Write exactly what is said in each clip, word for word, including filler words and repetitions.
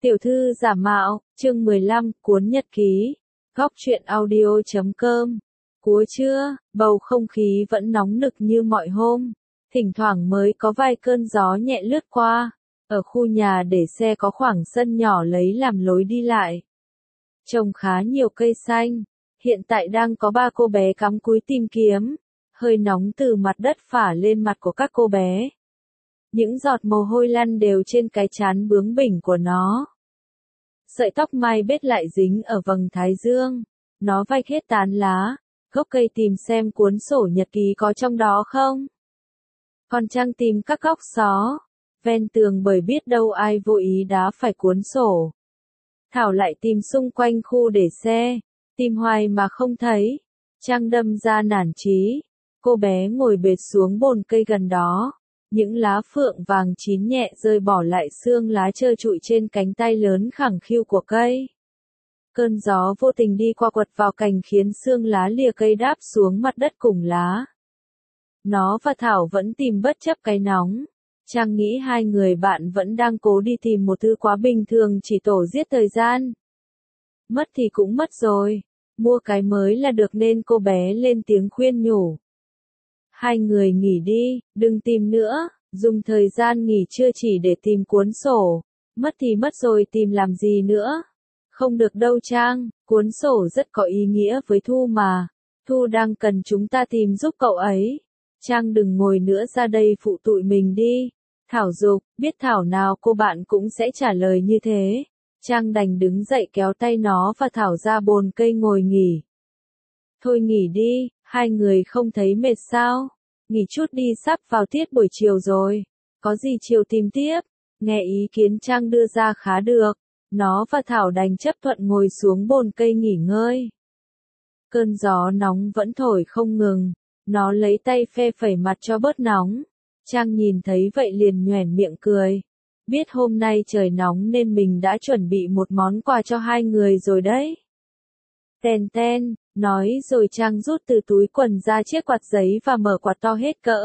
Tiểu thư giả mạo, chương mười lăm, cuốn nhật ký. Góc truyện audio chấm com. Cúa trưa, bầu không khí vẫn nóng nực như mọi hôm. Thỉnh thoảng mới có vài cơn gió nhẹ lướt qua. Ở khu nhà để xe có khoảng sân nhỏ lấy làm lối đi lại. Trồng khá nhiều cây xanh. Hiện tại đang có ba cô bé cắm cúi tìm kiếm. Hơi nóng từ mặt đất phả lên mặt của các cô bé. Những giọt mồ hôi lăn đều trên cái trán bướng bỉnh của nó. Sợi tóc mai bết lại dính ở vầng thái dương. Nó vạch hết tán lá, gốc cây tìm xem cuốn sổ nhật ký có trong đó không. Còn Trang tìm các góc xó, ven tường bởi biết đâu ai vô ý đá phải cuốn sổ. Thảo lại tìm xung quanh khu để xe, tìm hoài mà không thấy. Trang đâm ra nản chí. Cô bé ngồi bệt xuống bồn cây gần đó. Những lá phượng vàng chín nhẹ rơi bỏ lại xương lá trơ trụi trên cánh tay lớn khẳng khiu của cây. Cơn gió vô tình đi qua quật vào cành khiến xương lá lìa cây đáp xuống mặt đất cùng lá. Nó và Thảo vẫn tìm bất chấp cái nóng. Trang nghĩ hai người bạn vẫn đang cố đi tìm một thứ quá bình thường chỉ tổ giết thời gian. Mất thì cũng mất rồi. Mua cái mới là được nên cô bé lên tiếng khuyên nhủ. Hai người nghỉ đi, đừng tìm nữa, dùng thời gian nghỉ trưa chỉ để tìm cuốn sổ. Mất thì mất rồi tìm làm gì nữa. Không được đâu Trang, cuốn sổ rất có ý nghĩa với Thu mà. Thu đang cần chúng ta tìm giúp cậu ấy. Trang đừng ngồi nữa ra đây phụ tụi mình đi. Thảo giục, biết Thảo nào cô bạn cũng sẽ trả lời như thế. Trang đành đứng dậy kéo tay nó và Thảo ra bồn cây ngồi nghỉ. Thôi nghỉ đi, hai người không thấy mệt sao? Nghỉ chút đi sắp vào tiết buổi chiều rồi. Có gì chiều tìm tiếp? Nghe ý kiến Trang đưa ra khá được. Nó và Thảo đành chấp thuận ngồi xuống bồn cây nghỉ ngơi. Cơn gió nóng vẫn thổi không ngừng. Nó lấy tay phe phẩy mặt cho bớt nóng. Trang nhìn thấy vậy liền nhoẻn miệng cười. Biết hôm nay trời nóng nên mình đã chuẩn bị một món quà cho hai người rồi đấy. Ten ten, nói rồi Trang rút từ túi quần ra chiếc quạt giấy và mở quạt to hết cỡ.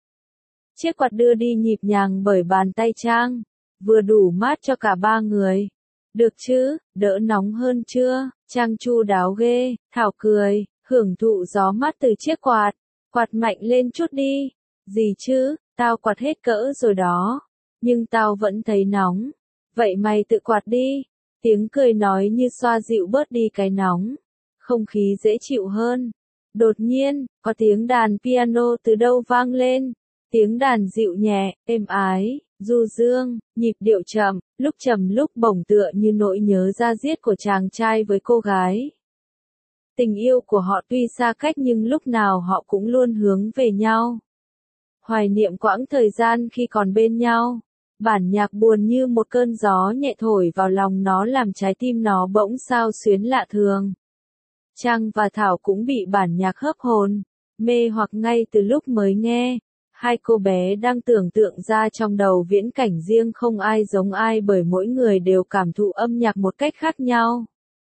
Chiếc quạt đưa đi nhịp nhàng bởi bàn tay Trang, vừa đủ mát cho cả ba người. Được chứ, đỡ nóng hơn chưa? Trang chu đáo ghê, Thảo cười, hưởng thụ gió mát từ chiếc quạt. Quạt mạnh lên chút đi. Gì chứ, tao quạt hết cỡ rồi đó. Nhưng tao vẫn thấy nóng. Vậy mày tự quạt đi. Tiếng cười nói như xoa dịu bớt đi cái nóng. Không khí dễ chịu hơn. Đột nhiên, có tiếng đàn piano từ đâu vang lên. Tiếng đàn dịu nhẹ, êm ái, du dương, nhịp điệu chậm, lúc trầm lúc bổng tựa như nỗi nhớ da diết của chàng trai với cô gái. Tình yêu của họ tuy xa cách nhưng lúc nào họ cũng luôn hướng về nhau. Hoài niệm quãng thời gian khi còn bên nhau. Bản nhạc buồn như một cơn gió nhẹ thổi vào lòng nó làm trái tim nó bỗng xao xuyến lạ thường. Trang và Thảo cũng bị bản nhạc hấp hồn, mê hoặc ngay từ lúc mới nghe. Hai cô bé đang tưởng tượng ra trong đầu viễn cảnh riêng không ai giống ai bởi mỗi người đều cảm thụ âm nhạc một cách khác nhau.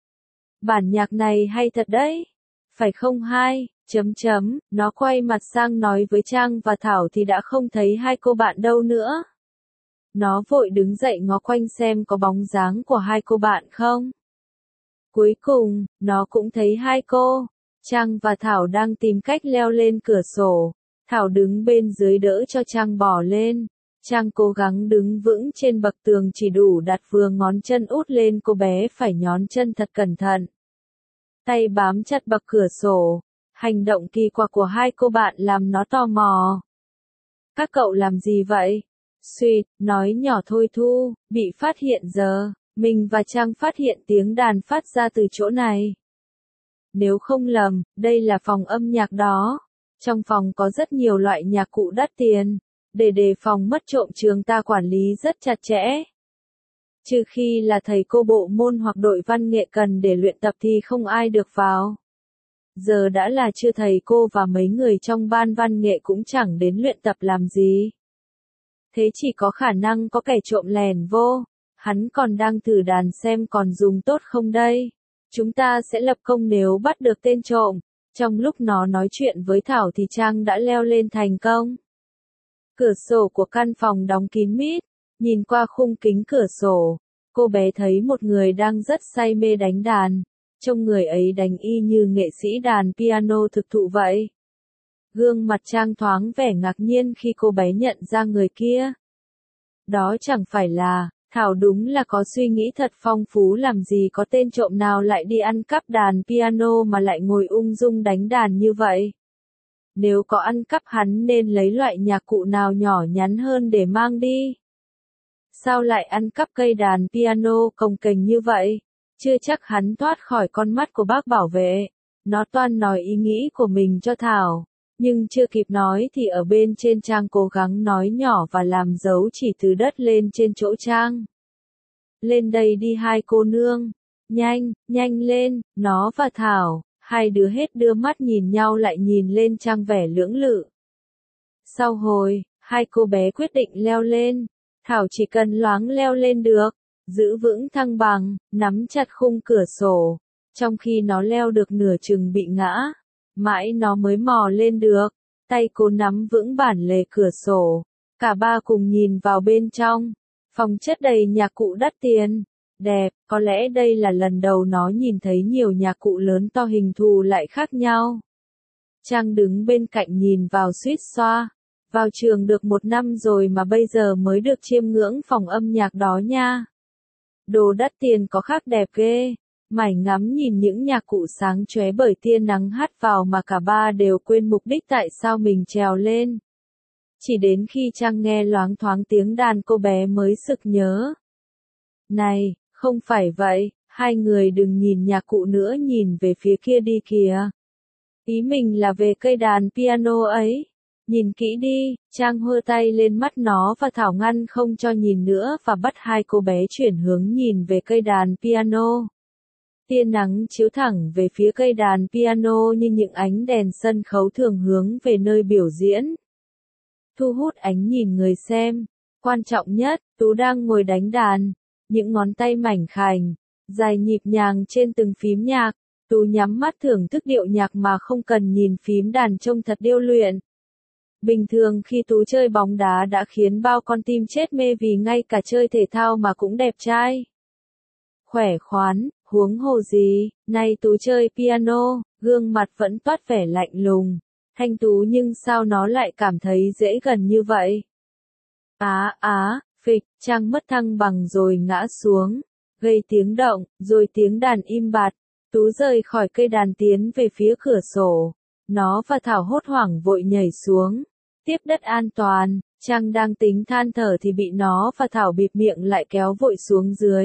Bản nhạc này hay thật đấy. Phải không hai, chấm chấm, nó quay mặt sang nói với Trang và Thảo thì đã không thấy hai cô bạn đâu nữa. Nó vội đứng dậy ngó quanh xem có bóng dáng của hai cô bạn không. Cuối cùng, nó cũng thấy hai cô. Trang và Thảo đang tìm cách leo lên cửa sổ. Thảo đứng bên dưới đỡ cho Trang bò lên. Trang cố gắng đứng vững trên bậc tường chỉ đủ đặt vừa ngón chân út lên, cô bé phải nhón chân thật cẩn thận. Tay bám chặt bậc cửa sổ. Hành động kỳ quặc của hai cô bạn làm nó tò mò. Các cậu làm gì vậy? Suýt, nói nhỏ thôi Thu, bị phát hiện giờ. Mình và Trang phát hiện tiếng đàn phát ra từ chỗ này. Nếu không lầm, đây là phòng âm nhạc đó. Trong phòng có rất nhiều loại nhạc cụ đắt tiền. Để đề phòng mất trộm trường ta quản lý rất chặt chẽ. Trừ khi là thầy cô bộ môn hoặc đội văn nghệ cần để luyện tập thì không ai được vào. Giờ đã là chưa, thầy cô và mấy người trong ban văn nghệ cũng chẳng đến luyện tập làm gì. Thế chỉ có khả năng có kẻ trộm lèn vô. Hắn còn đang thử đàn xem còn dùng tốt không đây. Chúng ta sẽ lập công nếu bắt được tên trộm. Trong lúc nó nói chuyện với Thảo thì Trang đã leo lên thành công. Cửa sổ của căn phòng đóng kín mít. Nhìn qua khung kính cửa sổ, Cô bé thấy một người đang rất say mê đánh đàn. Trông người ấy đánh y như nghệ sĩ đàn piano thực thụ vậy. Gương mặt Trang thoáng vẻ ngạc nhiên khi cô bé nhận ra người kia. Đó chẳng phải là, Thảo đúng là có suy nghĩ thật phong phú, làm gì có tên trộm nào lại đi ăn cắp đàn piano mà lại ngồi ung dung đánh đàn như vậy. Nếu có ăn cắp hắn nên lấy loại nhạc cụ nào nhỏ nhắn hơn để mang đi. Sao lại ăn cắp cây đàn piano cồng kềnh như vậy? Chưa chắc hắn thoát khỏi con mắt của bác bảo vệ. Nó toan nói ý nghĩ của mình cho Thảo. Nhưng chưa kịp nói thì ở bên trên Trang cố gắng nói nhỏ và làm dấu chỉ từ đất lên trên chỗ Trang. Lên đây đi hai cô nương. Nhanh, nhanh lên, nó và Thảo. Hai đứa hết đưa mắt nhìn nhau lại nhìn lên Trang vẻ lưỡng lự. Sau hồi, hai cô bé quyết định leo lên. Thảo chỉ cần loáng leo lên được, giữ vững thăng bằng, nắm chặt khung cửa sổ. Trong khi nó leo được nửa chừng bị ngã, mãi nó mới mò lên được. Tay cô nắm vững bản lề cửa sổ. Cả ba cùng nhìn vào bên trong. Phòng chất đầy nhạc cụ đắt tiền. Đẹp, có lẽ đây là lần đầu nó nhìn thấy nhiều nhạc cụ lớn to hình thù lại khác nhau. Trang đứng bên cạnh nhìn vào suýt xoa. Vào trường được một năm rồi mà bây giờ mới được chiêm ngưỡng phòng âm nhạc đó nha. Đồ đắt tiền có khác đẹp ghê. Mải ngắm nhìn những nhạc cụ sáng chóe bởi tia nắng hắt vào mà cả ba đều quên mục đích tại sao mình trèo lên. Chỉ đến khi Trang nghe loáng thoáng tiếng đàn cô bé mới sực nhớ. Này, không phải vậy, hai người đừng nhìn nhạc cụ nữa, nhìn về phía kia đi kìa. Ý mình là về cây đàn piano ấy. Nhìn kỹ đi, Trang hơ tay lên mắt nó và Thảo ngăn không cho nhìn nữa và bắt hai cô bé chuyển hướng nhìn về cây đàn piano. Tia nắng chiếu thẳng về phía cây đàn piano như những ánh đèn sân khấu thường hướng về nơi biểu diễn. Thu hút ánh nhìn người xem. Quan trọng nhất, Tú đang ngồi đánh đàn. Những ngón tay mảnh khảnh, dài nhịp nhàng trên từng phím nhạc. Tú nhắm mắt thưởng thức điệu nhạc mà không cần nhìn phím đàn trông thật điêu luyện. Bình thường khi Tú chơi bóng đá đã khiến bao con tim chết mê vì ngay cả chơi thể thao mà cũng đẹp trai. Khỏe khoắn, huống hồ gì, nay Tú chơi piano, gương mặt vẫn toát vẻ lạnh lùng, thanh tú nhưng sao nó lại cảm thấy dễ gần như vậy. Á á, phịch, Trang mất thăng bằng rồi ngã xuống, gây tiếng động, rồi tiếng đàn im bặt. Tú rời khỏi cây đàn tiến về phía cửa sổ. Nó và Thảo hốt hoảng vội nhảy xuống. Tiếp đất an toàn, Trang đang tính than thở thì bị nó và Thảo bịt miệng lại kéo vội xuống dưới.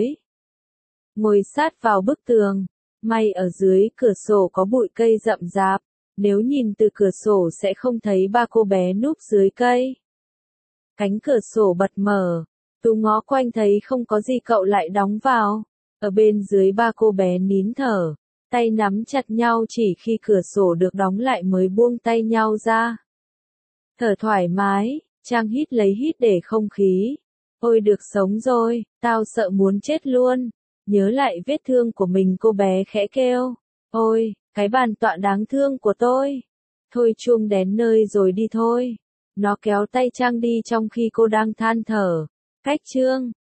Ngồi sát vào bức tường. May ở dưới cửa sổ có bụi cây rậm rạp. Nếu nhìn từ cửa sổ sẽ không thấy ba cô bé núp dưới cây. Cánh cửa sổ bật mở. Tú ngó quanh thấy không có gì cậu lại đóng vào. Ở bên dưới ba cô bé nín thở. Tay nắm chặt nhau chỉ khi cửa sổ được đóng lại mới buông tay nhau ra. Thở thoải mái, Trang hít lấy hít để không khí. Ôi được sống rồi, tao sợ muốn chết luôn. Nhớ lại vết thương của mình cô bé khẽ kêu. Ôi, cái bàn tọa đáng thương của tôi. Thôi chuông đến nơi rồi đi thôi. Nó kéo tay Trang đi trong khi cô đang than thở. Cách chương